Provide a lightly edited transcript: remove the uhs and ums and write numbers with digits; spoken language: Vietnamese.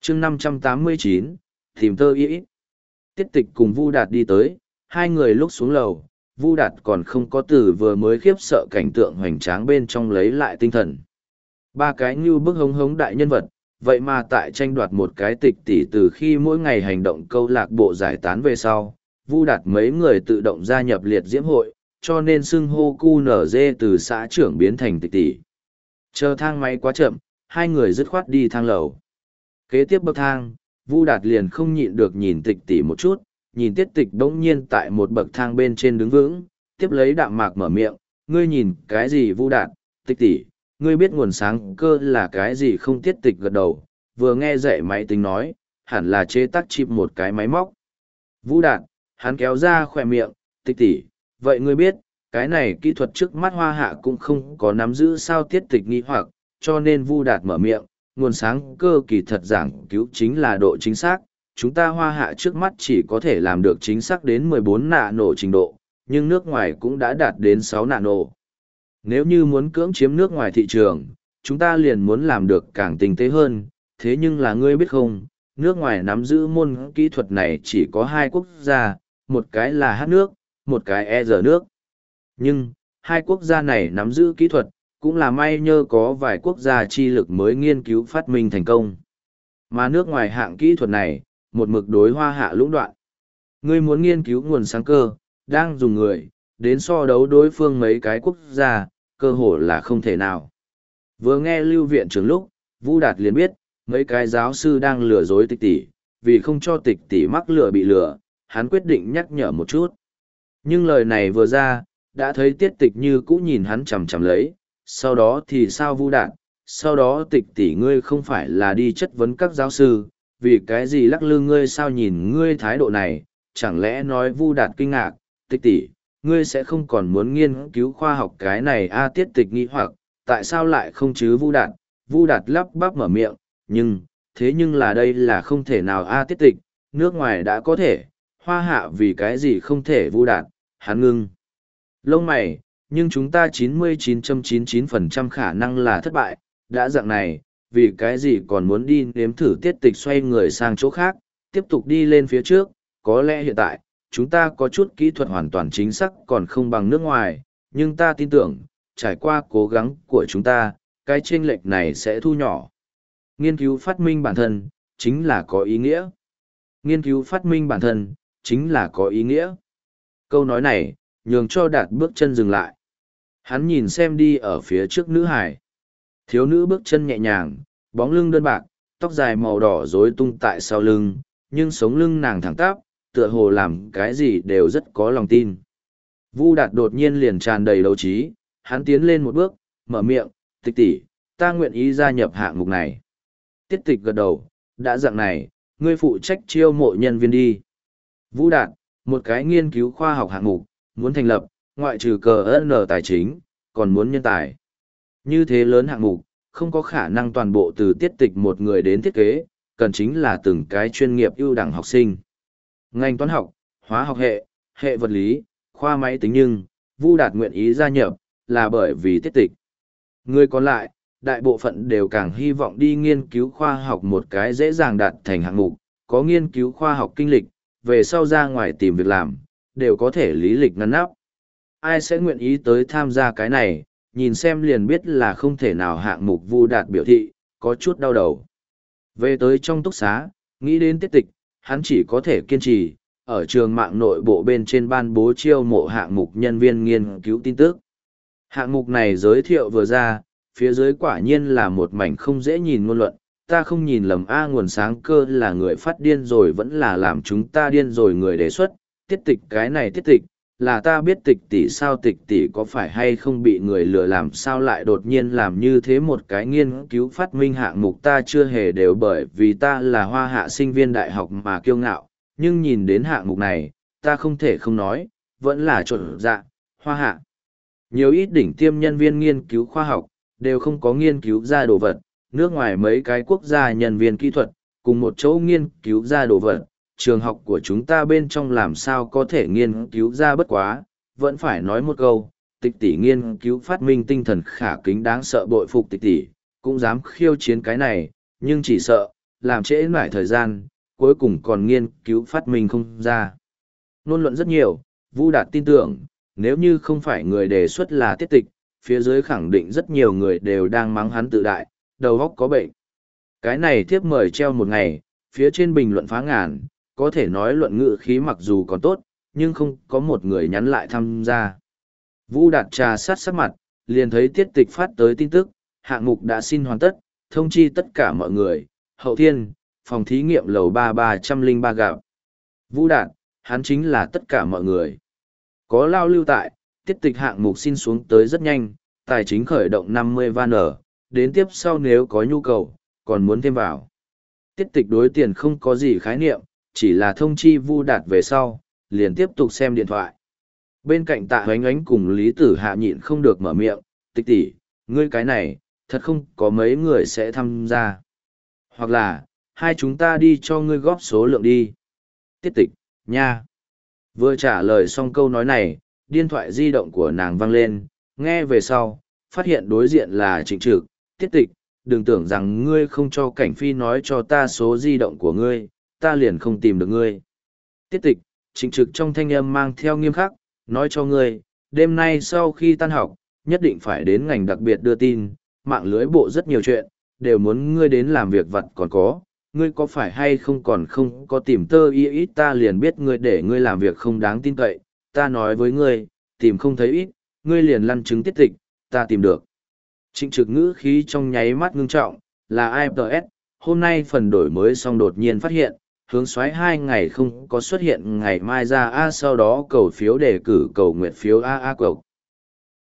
chương 589, tìm tơ y. Tiết Tịch cùng Vu Đạt đi tới, hai người lúc xuống lầu, Vu Đạt còn không có từ vừa mới khiếp sợ cảnh tượng hoành tráng bên trong lấy lại tinh thần. Ba cái như bức hống hống đại nhân vật, vậy mà tại tranh đoạt một cái tịch tỷ từ khi mỗi ngày hành động câu lạc bộ giải tán về sau, Vu Đạt mấy người tự động gia nhập liệt diễm hội, cho nên xưng hô cu nở dê từ xã trưởng biến thành tịch tỷ. Chờ thang máy quá chậm, hai người dứt khoát đi thang lầu. Kế tiếp bậc thang, Vu Đạt liền không nhịn được nhìn tịch tỷ một chút, nhìn Tiết Tịch bỗng nhiên tại một bậc thang bên trên đứng vững, tiếp lấy đạm mạc mở miệng, ngươi nhìn cái gì Vu Đạt, Tịch tỷ, ngươi biết nguồn sáng cơ là cái gì không? Tiết Tịch gật đầu, vừa nghe dạy máy tính nói, hẳn là chế tác chip một cái máy móc. Vu Đạt, hắn kéo ra khỏe miệng, Tịch tỷ, vậy ngươi biết, cái này kỹ thuật trước mắt Hoa Hạ cũng không có nắm giữ sao? Tiết Tịch nghi hoặc, cho nên Vu Đạt mở miệng, nguồn sáng cơ kỳ thật giảng cứu chính là độ chính xác. Chúng ta Hoa Hạ trước mắt chỉ có thể làm được chính xác đến 14 nano trình độ, nhưng nước ngoài cũng đã đạt đến 6 nano. Nếu như muốn cưỡng chiếm nước ngoài thị trường, chúng ta liền muốn làm được càng tinh tế hơn. Thế nhưng là ngươi biết không, nước ngoài nắm giữ môn kỹ thuật này chỉ có hai quốc gia, một cái là H nước, một cái E R nước. Nhưng, hai quốc gia này nắm giữ kỹ thuật, cũng là may nhờ có vài quốc gia chi lực mới nghiên cứu phát minh thành công. Mà nước ngoài hạng kỹ thuật này, một mực đối Hoa Hạ lũng đoạn. Ngươi muốn nghiên cứu nguồn sáng cơ, đang dùng người, đến so đấu đối phương mấy cái quốc gia, cơ hội là không thể nào. Vừa nghe Lưu viện trưởng lúc, Vu Đạt liền biết, mấy cái giáo sư đang lừa dối Tịch tỷ, vì không cho Tịch tỷ mắc lừa bị lừa, hắn quyết định nhắc nhở một chút. Nhưng lời này vừa ra, đã thấy Tiết Tịch như cũ nhìn hắn chằm chằm lấy, sau đó thì sao Vu Đạt, sau đó Tịch tỷ ngươi không phải là đi chất vấn các giáo sư, vì cái gì lắc lư ngươi? Sao nhìn ngươi thái độ này, chẳng lẽ nói Vu Đạt kinh ngạc, Tịch tỷ, ngươi sẽ không còn muốn nghiên cứu khoa học cái này a? Tiết Tịch nghi hoặc, tại sao lại không chứ Vu Đạt? Vu Đạt lắp bắp mở miệng, thế nhưng là đây là không thể nào a? Tiết Tịch, nước ngoài đã có thể, Hoa Hạ vì cái gì không thể? Vu Đạt, hắn ngưng lông mày, nhưng chúng ta 99.99% khả năng là thất bại, đã dạng này, vì cái gì còn muốn đi nếm thử? Tiết Tịch xoay người sang chỗ khác, tiếp tục đi lên phía trước, có lẽ hiện tại, chúng ta có chút kỹ thuật hoàn toàn chính xác còn không bằng nước ngoài, nhưng ta tin tưởng, trải qua cố gắng của chúng ta, cái chênh lệch này sẽ thu nhỏ. Nghiên cứu phát minh bản thân, chính là có ý nghĩa. Nghiên cứu phát minh bản thân, chính là có ý nghĩa. Câu nói này, nhường cho Đạt bước chân dừng lại. Hắn nhìn xem đi ở phía trước nữ hải. Thiếu nữ bước chân nhẹ nhàng, bóng lưng đơn bạc, tóc dài màu đỏ rối tung tại sau lưng, nhưng sống lưng nàng thẳng tắp, tựa hồ làm cái gì đều rất có lòng tin. Vu Đạt đột nhiên liền tràn đầy đấu trí, hắn tiến lên một bước, mở miệng, Tịch tỷ, ta nguyện ý gia nhập hạng mục này. Tiết Tịch gật đầu, đã dạng này, ngươi phụ trách chiêu mộ nhân viên đi. Vu Đạt, một cái nghiên cứu khoa học hạng mục, muốn thành lập, ngoại trừ cờ N tài chính, còn muốn nhân tài. Như thế lớn hạng mục, không có khả năng toàn bộ từ Tiết Tịch một người đến thiết kế, cần chính là từng cái chuyên nghiệp ưu đẳng học sinh. Ngành toán học, hóa học hệ, hệ vật lý, khoa máy tính, nhưng Vu Đạt nguyện ý gia nhập, là bởi vì Tiết Tịch. Người còn lại, đại bộ phận đều càng hy vọng đi nghiên cứu khoa học một cái dễ dàng đạt thành hạng mục, có nghiên cứu khoa học kinh lịch, về sau ra ngoài tìm việc làm, đều có thể lý lịch ngăn nắp. Ai sẽ nguyện ý tới tham gia cái này, nhìn xem liền biết là không thể nào. Hạng mục Vu Đạt biểu thị, có chút đau đầu. Về tới trong túc xá, nghĩ đến Tiết Tịch, hắn chỉ có thể kiên trì, ở trường mạng nội bộ bên trên ban bố chiêu mộ hạng mục nhân viên nghiên cứu tin tức. Hạng mục này giới thiệu vừa ra, phía dưới quả nhiên là một mảnh không dễ nhìn ngôn luận, ta không nhìn lầm a, nguồn sáng cơ là người phát điên rồi vẫn là làm chúng ta điên rồi người đề xuất, Tiết Tịch cái này Tiết Tịch, là ta biết Tịch tỷ sao? Tịch tỷ có phải hay không bị người lừa làm sao lại đột nhiên làm như thế một cái nghiên cứu phát minh hạng mục? Ta chưa hề đều bởi vì ta là Hoa Hạ sinh viên đại học mà kiêu ngạo, nhưng nhìn đến hạng mục này, ta không thể không nói, vẫn là trộn dạ, Hoa Hạ. Nhiều ít đỉnh tiêm nhân viên nghiên cứu khoa học, đều không có nghiên cứu ra đồ vật, nước ngoài mấy cái quốc gia nhân viên kỹ thuật, cùng một chỗ nghiên cứu ra đồ vật, trường học của chúng ta bên trong làm sao có thể nghiên cứu ra? Bất quá, vẫn phải nói một câu, Tịch tỷ nghiên cứu phát minh tinh thần khả kính đáng sợ, bội phục Tịch tỷ, cũng dám khiêu chiến cái này, nhưng chỉ sợ, làm trễ nải thời gian, cuối cùng còn nghiên cứu phát minh không ra. Ngôn luận rất nhiều, Vu Đạt tin tưởng, nếu như không phải người đề xuất là Tiết Tịch, phía dưới khẳng định rất nhiều người đều đang mắng hắn tự đại, đầu óc có bệnh. Cái này thiếp mời treo một ngày, phía trên bình luận phá ngàn, có thể nói luận ngữ khí mặc dù còn tốt, nhưng không có một người nhắn lại tham gia. Vu Đạt trà sát sắc mặt, liền thấy Tiết Tịch phát tới tin tức, hạng mục đã xin hoàn tất, thông chi tất cả mọi người, Hậu Thiên, phòng thí nghiệm lầu 3303 gặp. Vu Đạt, hắn chính là tất cả mọi người. Có lao lưu tại, Tiết Tịch hạng mục xin xuống tới rất nhanh, tài chính khởi động 50 van ở, đến tiếp sau nếu có nhu cầu, còn muốn thêm vào. Tiết Tịch đối tiền không có gì khái niệm, chỉ là thông chi Vu Đạt về sau, liền tiếp tục xem điện thoại. Bên cạnh Tạ Hoánh Ánh cùng Lý Tử Hạ nhịn không được mở miệng, Tịch tỷ, ngươi cái này, thật không có mấy người sẽ tham gia. Hoặc là, hai chúng ta đi cho ngươi góp số lượng đi. Tiết Tịch, nha. Vừa trả lời xong câu nói này, điện thoại di động của nàng vang lên, nghe về sau, phát hiện đối diện là Trịnh Trực. Tiết Tịch, đừng tưởng rằng ngươi không cho Cảnh Phi nói cho ta số di động của ngươi, ta liền không tìm được ngươi. Tiết Tịch, Trịnh Trực trong thanh âm mang theo nghiêm khắc, nói cho ngươi, đêm nay sau khi tan học, nhất định phải đến ngành đặc biệt đưa tin, mạng lưới bộ rất nhiều chuyện, đều muốn ngươi đến làm việc vặt còn có, ngươi có phải hay không còn không có tìm tơ y ít ta liền biết ngươi để ngươi làm việc không đáng tin cậy, ta nói với ngươi, tìm không thấy ít, ngươi liền lăn chứng Tiết Tịch, ta tìm được. Trịnh Trực ngữ khí trong nháy mắt ngưng trọng, là IPS, hôm nay phần đổi mới xong đột nhiên phát hiện, hướng xoáy 2 ngày không có xuất hiện ngày mai ra A sau đó cầu phiếu đề cử cầu nguyện phiếu AA cộc.